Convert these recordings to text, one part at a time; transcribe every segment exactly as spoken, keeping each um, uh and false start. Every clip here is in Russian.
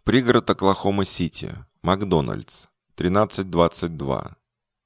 Пригород Оклахома-Сити. Макдональдс. тринадцать двадцать два.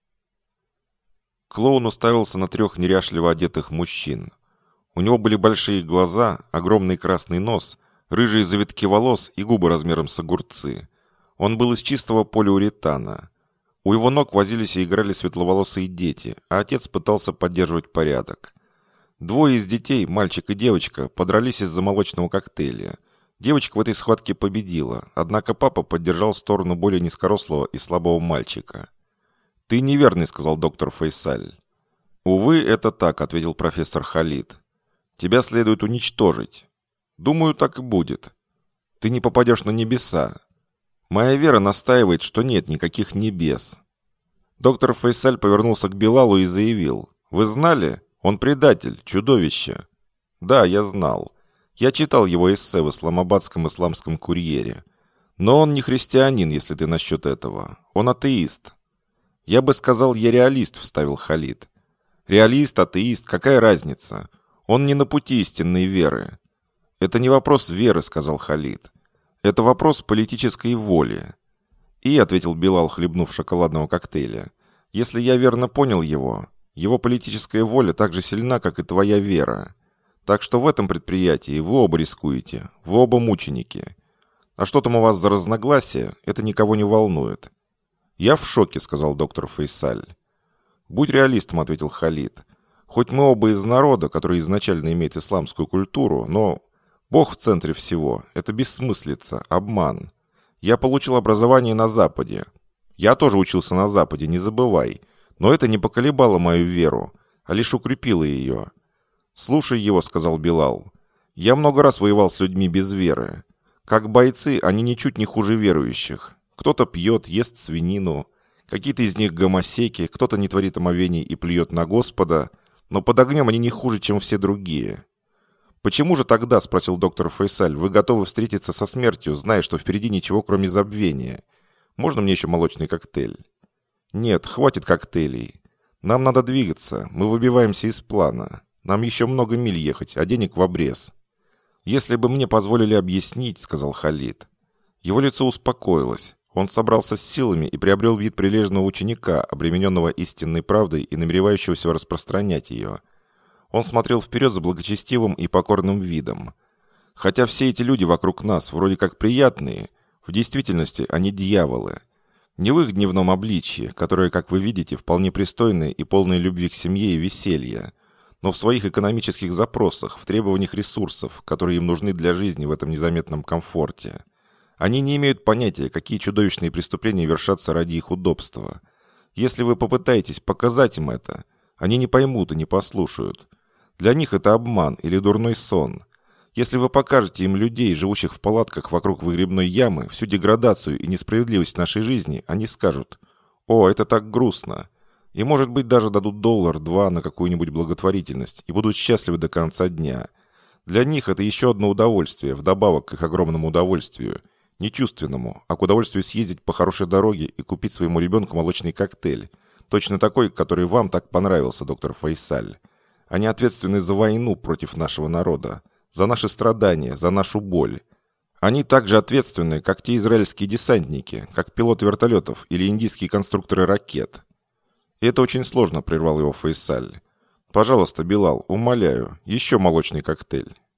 Клоун уставился на трех неряшливо одетых мужчин. У него были большие глаза, огромный красный нос, рыжие завитки волос и губы размером с огурцы. Он был из чистого полиуретана. У его ног возились и играли светловолосые дети, а отец пытался поддерживать порядок. Двое из детей, мальчик и девочка, подрались из-за молочного коктейля. Девочка в этой схватке победила, однако папа поддержал сторону более низкорослого и слабого мальчика. «Ты неверный», — сказал доктор Фейсаль. «Увы, это так», — ответил профессор Халид. «Тебя следует уничтожить». «Думаю, так и будет. Ты не попадешь на небеса. Моя вера настаивает, что нет никаких небес». Доктор Фейсаль повернулся к Билалу и заявил: «Вы знали? Он предатель, чудовище». «Да, я знал. Я читал его эссе в Исламабадском исламском курьере. Но он не христианин, если ты насчет этого. Он атеист». «Я бы сказал, я реалист», — вставил Халид. «Реалист, атеист, какая разница? Он не на пути истинной веры». «Это не вопрос веры», — сказал Халид. «Это вопрос политической воли». «И», — ответил Билал, хлебнув шоколадного коктейля, «если я верно понял его, его политическая воля так же сильна, как и твоя вера. Так что в этом предприятии вы оба рискуете, вы оба мученики. А что там у вас за разногласия, это никого не волнует». «Я в шоке», — сказал доктор Фейсаль. «Будь реалистом», — ответил Халид. «Хоть мы оба из народа, который изначально имеет исламскую культуру, но Бог в центре всего. Это бессмыслица, обман. Я получил образование на Западе. Я тоже учился на Западе, не забывай. Но это не поколебало мою веру, а лишь укрепило ее». «Слушай его», — сказал Билал. «Я много раз воевал с людьми без веры. Как бойцы, они ничуть не хуже верующих. Кто-то пьет, ест свинину. Какие-то из них гомосеки, кто-то не творит омовений и плюет на Господа. Но под огнем они не хуже, чем все другие». «Почему же тогда, — спросил доктор Фейсаль, — вы готовы встретиться со смертью, зная, что впереди ничего, кроме забвения? Можно мне еще молочный коктейль?» «Нет, хватит коктейлей. Нам надо двигаться, мы выбиваемся из плана. Нам еще много миль ехать, а денег в обрез». «Если бы мне позволили объяснить, — сказал Халид». Его лицо успокоилось. Он собрался с силами и приобрел вид прилежного ученика, обремененного истинной правдой и намеревающегося распространять ее. Он смотрел вперед с благочестивым и покорным видом. Хотя все эти люди вокруг нас вроде как приятные, в действительности они дьяволы. Не в их дневном обличье, которое, как вы видите, вполне пристойное и полное любви к семье и веселья, но в своих экономических запросах, в требованиях ресурсов, которые им нужны для жизни в этом незаметном комфорте. Они не имеют понятия, какие чудовищные преступления вершатся ради их удобства. Если вы попытаетесь показать им это, они не поймут и не послушают. Для них это обман или дурной сон. Если вы покажете им людей, живущих в палатках вокруг выгребной ямы, всю деградацию и несправедливость нашей жизни, они скажут: «О, это так грустно». И, может быть, даже дадут доллар-два на какую-нибудь благотворительность и будут счастливы до конца дня. Для них это еще одно удовольствие, вдобавок к их огромному удовольствию. Не чувственному, а к удовольствию съездить по хорошей дороге и купить своему ребенку молочный коктейль. Точно такой, который вам так понравился, доктор Фейсаль. Они ответственны за войну против нашего народа, за наши страдания, за нашу боль. Они также ответственны, как те израильские десантники, как пилоты вертолетов или индийские конструкторы ракет. И это очень сложно, прервал его Фейсаль. «Пожалуйста, Билал, умоляю, еще молочный коктейль».